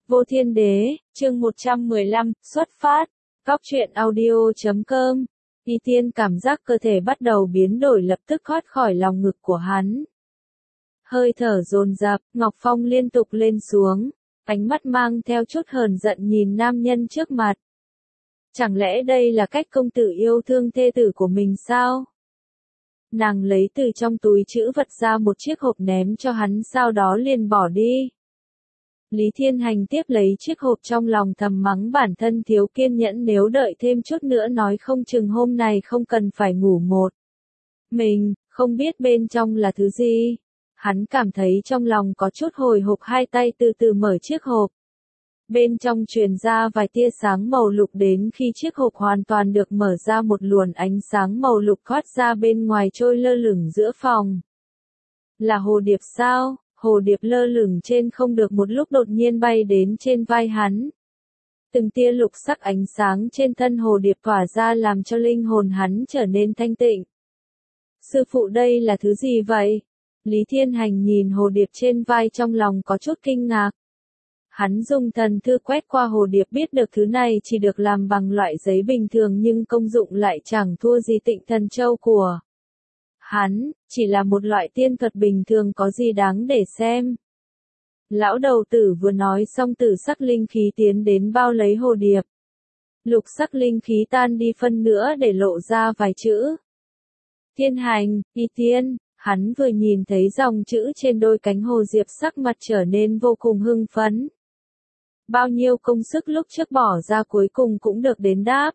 Vô Thiên Đế, chương 115, xuất phát. Góc truyện audio.com. Y Tiên cảm giác cơ thể bắt đầu biến đổi, lập tức thoát khỏi lòng ngực của hắn. Hơi thở dồn dập, Ngọc Phong liên tục lên xuống, ánh mắt mang theo chút hờn giận nhìn nam nhân trước mặt. Chẳng lẽ đây là cách công tử yêu thương thê tử của mình sao? Nàng lấy từ trong túi trữ vật ra một chiếc hộp ném cho hắn, sau đó liền bỏ đi. Lý Thiên Hành tiếp lấy chiếc hộp, trong lòng thầm mắng bản thân thiếu kiên nhẫn, nếu đợi thêm chút nữa nói không chừng hôm nay không cần phải ngủ một mình, không biết bên trong là thứ gì. Hắn cảm thấy trong lòng có chút hồi hộp, hai tay từ từ mở chiếc hộp. Bên trong truyền ra vài tia sáng màu lục, đến khi chiếc hộp hoàn toàn được mở ra, một luồng ánh sáng màu lục thoát ra bên ngoài, trôi lơ lửng giữa phòng. Là hồ điệp sao? Hồ điệp lơ lửng trên không được một lúc đột nhiên bay đến trên vai hắn. Từng tia lục sắc ánh sáng trên thân hồ điệp tỏa ra làm cho linh hồn hắn trở nên thanh tịnh. Sư phụ, đây là thứ gì vậy? Lý Thiên Hành nhìn hồ điệp trên vai, trong lòng có chút kinh ngạc. Hắn dùng thần thư quét qua hồ điệp, biết được thứ này chỉ được làm bằng loại giấy bình thường, nhưng công dụng lại chẳng thua gì Tịnh Thần Châu của hắn, chỉ là một loại tiên thuật bình thường, có gì đáng để xem. Lão đầu tử vừa nói xong, tử sắc linh khí tiến đến bao lấy hồ điệp. Lục sắc linh khí tan đi phân nữa để lộ ra vài chữ. Thiên Hành, Y Tiên. Hắn vừa nhìn thấy dòng chữ trên đôi cánh hồ điệp, sắc mặt trở nên vô cùng hưng phấn. Bao nhiêu công sức lúc trước bỏ ra cuối cùng cũng được đền đáp.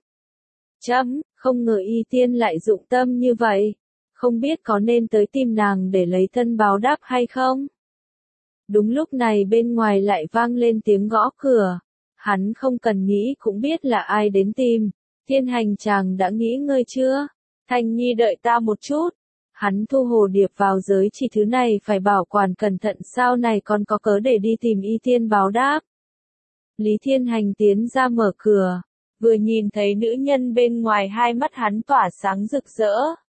Không ngờ Y Tiên lại dụng tâm như vậy. Không biết có nên tới tìm nàng để lấy thân báo đáp hay không? Đúng lúc này bên ngoài lại vang lên tiếng gõ cửa. Hắn không cần nghĩ cũng biết là ai đến tìm. Thiên Hành, chàng đã nghỉ ngơi chưa? Thanh Nhi, đợi ta một chút. Hắn thu hồ điệp vào giới chỉ, thứ này phải bảo quản cẩn thận, sau này còn có cớ để đi tìm Y Tiên báo đáp. Lý Thiên Hành tiến ra mở cửa, vừa nhìn thấy nữ nhân bên ngoài, hai mắt hắn tỏa sáng rực rỡ.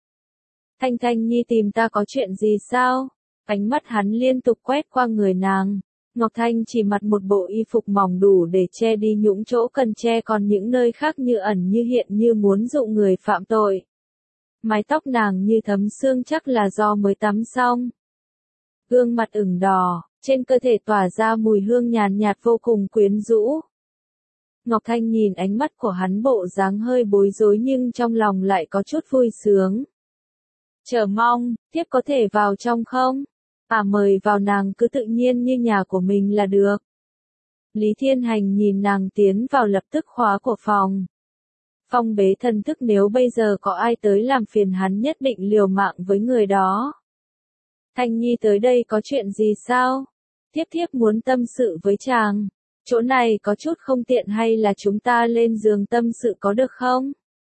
Thanh Nhi, tìm ta có chuyện gì sao? Ánh mắt hắn liên tục quét qua người nàng. Ngọc Thanh chỉ mặc một bộ y phục mỏng đủ để che đi những chỗ cần che, còn những nơi khác như ẩn như hiện, như muốn dụ người phạm tội. Mái tóc nàng như thấm sương, chắc là do mới tắm xong. Gương mặt ửng đỏ, trên cơ thể tỏa ra mùi hương nhàn nhạt vô cùng quyến rũ. Ngọc Thanh nhìn ánh mắt của hắn, bộ dáng hơi bối rối nhưng trong lòng lại có chút vui sướng. Chờ mong, thiếp có thể vào trong không? Mời vào, nàng cứ tự nhiên như nhà của mình là được. Lý Thiên Hành nhìn nàng tiến vào, lập tức khóa cửa phòng. Phong bế thần thức, nếu bây giờ có ai tới làm phiền hắn nhất định liều mạng với người đó. Thanh Nhi, tới đây có chuyện gì sao? Thiếp muốn tâm sự với chàng. Chỗ này có chút không tiện, hay là chúng ta lên giường tâm sự có được không?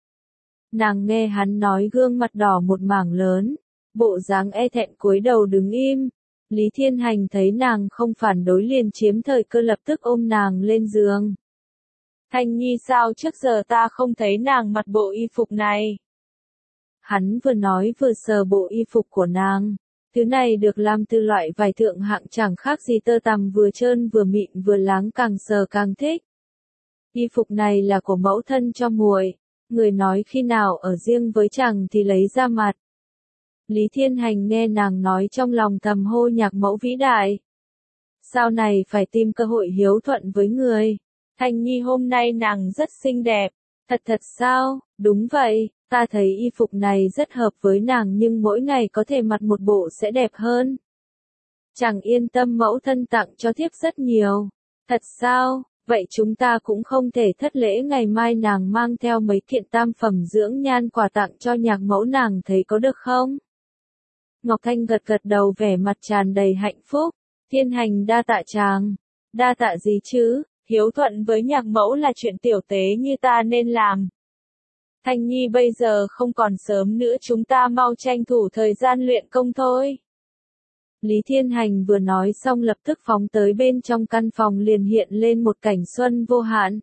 Nàng nghe hắn nói, gương mặt đỏ một mảng lớn, bộ dáng e thẹn cúi đầu đứng im. Lý Thiên Hành thấy nàng không phản đối liền chiếm thời cơ, lập tức ôm nàng lên giường. Thanh Nhi, sao trước giờ ta không thấy nàng mặc bộ y phục này? Hắn vừa nói vừa sờ bộ y phục của nàng. Thứ này được làm từ loại vải thượng hạng, chẳng khác gì tơ tằm, vừa trơn vừa mịn vừa láng, càng sờ càng thích. Y phục này là của mẫu thân cho muội. Người nói khi nào ở riêng với chàng thì lấy ra mặt. Lý Thiên Hành nghe nàng nói, trong lòng thầm hô nhạc mẫu vĩ đại. Sau này phải tìm cơ hội hiếu thuận với người. Thanh Nhi, hôm nay nàng rất xinh đẹp. Thật sao? Đúng vậy, ta thấy y phục này rất hợp với nàng, nhưng mỗi ngày có thể mặc một bộ sẽ đẹp hơn. Chàng yên tâm, mẫu thân tặng cho thiếp rất nhiều. Thật sao? Vậy chúng ta cũng không thể thất lễ, ngày mai nàng mang theo mấy kiện tam phẩm dưỡng nhan quà tặng cho nhạc mẫu, nàng thấy có được không? Ngọc Thanh gật đầu, vẻ mặt tràn đầy hạnh phúc. Thiên Hành, đa tạ chàng. Đa tạ gì chứ? Hiếu thuận với nhạc mẫu là chuyện tiểu tế như ta nên làm. Thanh Nhi, bây giờ không còn sớm nữa, chúng ta mau tranh thủ thời gian luyện công thôi. Lý Thiên Hành vừa nói xong lập tức phóng tới bên trong căn phòng, liền hiện lên một cảnh xuân vô hạn.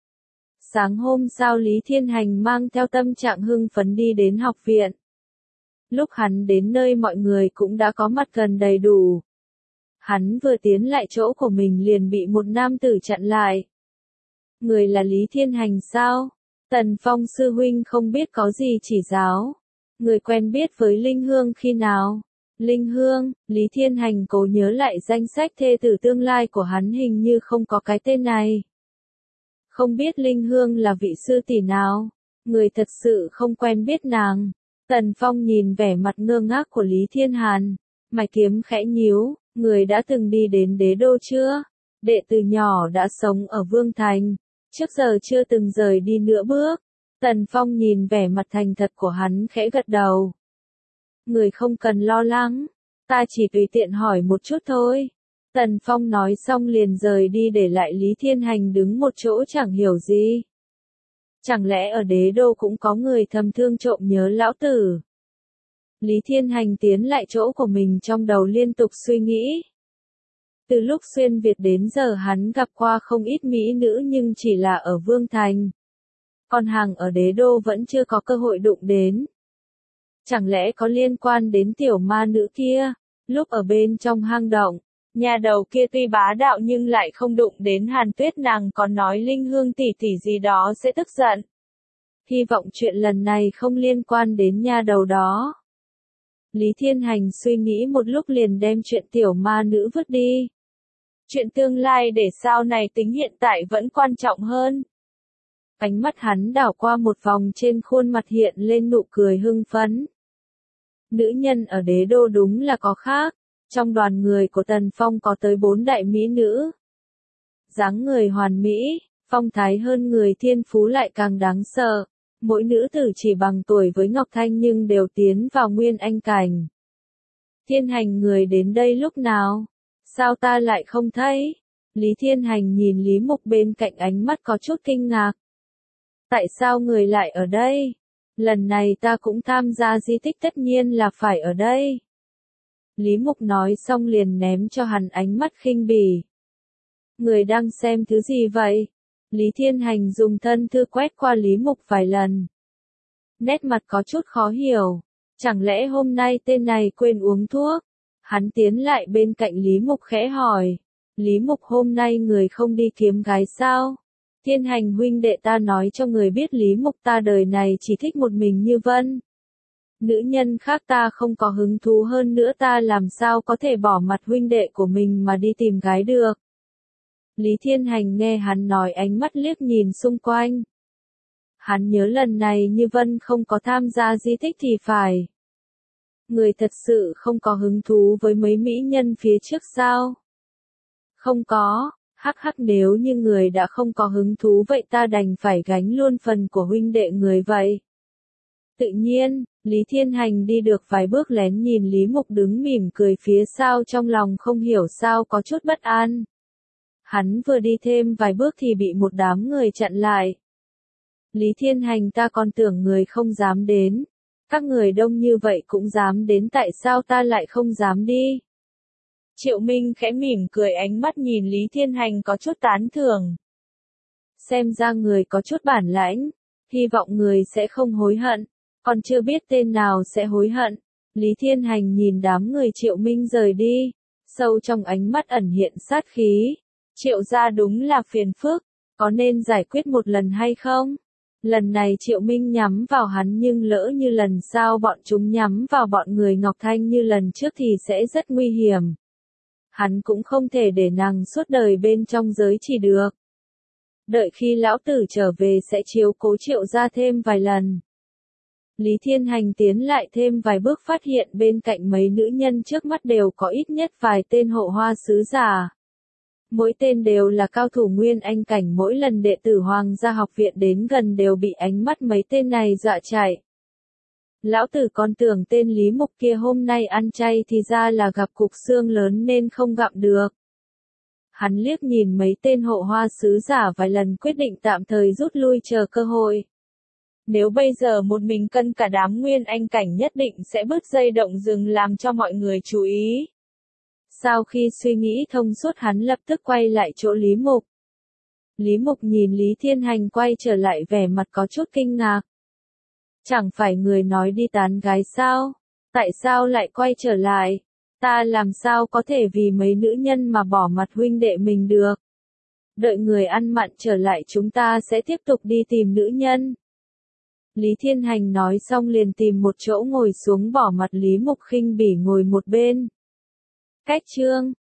Sáng hôm sau, Lý Thiên Hành mang theo tâm trạng hưng phấn đi đến học viện. Lúc hắn đến nơi, mọi người cũng đã có mặt gần đầy đủ. Hắn vừa tiến lại chỗ của mình liền bị một nam tử chặn lại. Người là Lý Thiên Hành sao? Tần Phong sư huynh không biết có gì chỉ giáo. Người quen biết với Linh Hương khi nào? Linh Hương, Lý Thiên Hành cố nhớ lại danh sách thê tử tương lai của hắn hình như không có cái tên này. Không biết Linh Hương là vị sư tỷ nào? Người thật sự không quen biết nàng. Tần Phong nhìn vẻ mặt ngơ ngác của Lý Thiên Hàn. Mày kiếm khẽ nhíu, người đã từng đi đến đế đô chưa? Đệ từ nhỏ đã sống ở Vương Thành. Trước giờ chưa từng rời đi nửa bước. Tần Phong nhìn vẻ mặt thành thật của hắn khẽ gật đầu. Người không cần lo lắng, ta chỉ tùy tiện hỏi một chút thôi. Tần Phong nói xong liền rời đi để lại Lý Thiên Hành đứng một chỗ chẳng hiểu gì. Chẳng lẽ ở đế đô cũng có người thầm thương trộm nhớ lão tử? Lý Thiên Hành tiến lại chỗ của mình trong đầu liên tục suy nghĩ. Từ lúc xuyên Việt đến giờ hắn gặp qua không ít mỹ nữ nhưng chỉ là ở Vương Thành. Còn hàng ở đế đô vẫn chưa có cơ hội đụng đến. Chẳng lẽ có liên quan đến tiểu ma nữ kia? Lúc ở bên trong hang động, nhà đầu kia tuy bá đạo nhưng lại không đụng đến Hàn Tuyết, nàng còn nói Linh Hương tỷ tỷ gì đó sẽ tức giận. Hy vọng chuyện lần này không liên quan đến nhà đầu đó. Lý Thiên Hành suy nghĩ một lúc liền đem chuyện tiểu ma nữ vứt đi. Chuyện tương lai để sau này tính, hiện tại vẫn quan trọng hơn. Ánh mắt hắn đảo qua một vòng, trên khuôn mặt hiện lên nụ cười hưng phấn. Nữ nhân ở đế đô đúng là có khác. Trong đoàn người của Tần Phong có tới 4 đại mỹ nữ. Dáng người hoàn mỹ, phong thái hơn người, thiên phú lại càng đáng sợ. Mỗi nữ tử chỉ bằng tuổi với Ngọc Thanh nhưng đều tiến vào nguyên anh cảnh. Thiên Hành, người đến đây lúc nào? Sao ta lại không thấy? Lý Thiên Hành nhìn Lý Mục bên cạnh, ánh mắt có chút kinh ngạc. Tại sao người lại ở đây? Lần này ta cũng tham gia di tích, tất nhiên là phải ở đây. Lý Mục nói xong liền ném cho hắn ánh mắt khinh bỉ. Người đang xem thứ gì vậy? Lý Thiên Hành dùng thân thư quét qua Lý Mục vài lần. Nét mặt có chút khó hiểu. Chẳng lẽ hôm nay tên này quên uống thuốc? Hắn tiến lại bên cạnh Lý Mục khẽ hỏi. Lý Mục, hôm nay người không đi kiếm gái sao? Thiên Hành huynh đệ, ta nói cho người biết Lý Mục ta đời này chỉ thích một mình Như Vân. Nữ nhân khác ta không có hứng thú, hơn nữa ta làm sao có thể bỏ mặt huynh đệ của mình mà đi tìm gái được. Lý Thiên Hành nghe hắn nói, ánh mắt liếc nhìn xung quanh. Hắn nhớ lần này Như Vân không có tham gia di tích thì phải. Người thật sự không có hứng thú với mấy mỹ nhân phía trước sao? Không có. Hắc hắc, nếu như người đã không có hứng thú vậy ta đành phải gánh luôn phần của huynh đệ người vậy. Tự nhiên, Lý Thiên Hành đi được vài bước lén nhìn Lý Mục đứng mỉm cười phía sau, trong lòng không hiểu sao có chút bất an. Hắn vừa đi thêm vài bước thì bị một đám người chặn lại. Lý Thiên Hành, ta còn tưởng người không dám đến. Các người đông như vậy cũng dám đến, tại sao ta lại không dám đi? Triệu Minh khẽ mỉm cười, ánh mắt nhìn Lý Thiên Hành có chút tán thưởng. Xem ra người có chút bản lãnh, hy vọng người sẽ không hối hận, còn chưa biết tên nào sẽ hối hận. Lý Thiên Hành nhìn đám người Triệu Minh rời đi, sâu trong ánh mắt ẩn hiện sát khí. Triệu gia đúng là phiền phức, có nên giải quyết một lần hay không? Lần này Triệu Minh nhắm vào hắn, nhưng lỡ như lần sau bọn chúng nhắm vào bọn người Ngọc Thanh như lần trước thì sẽ rất nguy hiểm. Hắn cũng không thể để nàng suốt đời bên trong giới chỉ được. Đợi khi lão tử trở về sẽ chiếu cố Triệu gia thêm vài lần. Lý Thiên Hành tiến lại thêm vài bước, phát hiện bên cạnh mấy nữ nhân trước mắt đều có ít nhất vài tên hộ hoa sứ giả. Mỗi tên đều là cao thủ nguyên anh cảnh, mỗi lần đệ tử Hoàng gia học viện đến gần đều bị ánh mắt mấy tên này dọa chạy. Lão tử còn tưởng tên Lý Mục kia hôm nay ăn chay thì ra là gặp cục xương lớn nên không gặm được. Hắn liếc nhìn mấy tên hộ hoa sứ giả vài lần, quyết định tạm thời rút lui chờ cơ hội. Nếu bây giờ một mình cân cả đám nguyên anh cảnh nhất định sẽ bứt dây động rừng làm cho mọi người chú ý. Sau khi suy nghĩ thông suốt hắn lập tức quay lại chỗ Lý Mục. Lý Mục nhìn Lý Thiên Hành quay trở lại, vẻ mặt có chút kinh ngạc. Chẳng phải người nói đi tán gái sao? Tại sao lại quay trở lại? Ta làm sao có thể vì mấy nữ nhân mà bỏ mặt huynh đệ mình được. Đợi người ăn mặn trở lại chúng ta sẽ tiếp tục đi tìm nữ nhân. Lý Thiên Hành nói xong liền tìm một chỗ ngồi xuống bỏ mặt Lý Mục khinh bỉ ngồi một bên. Cách chương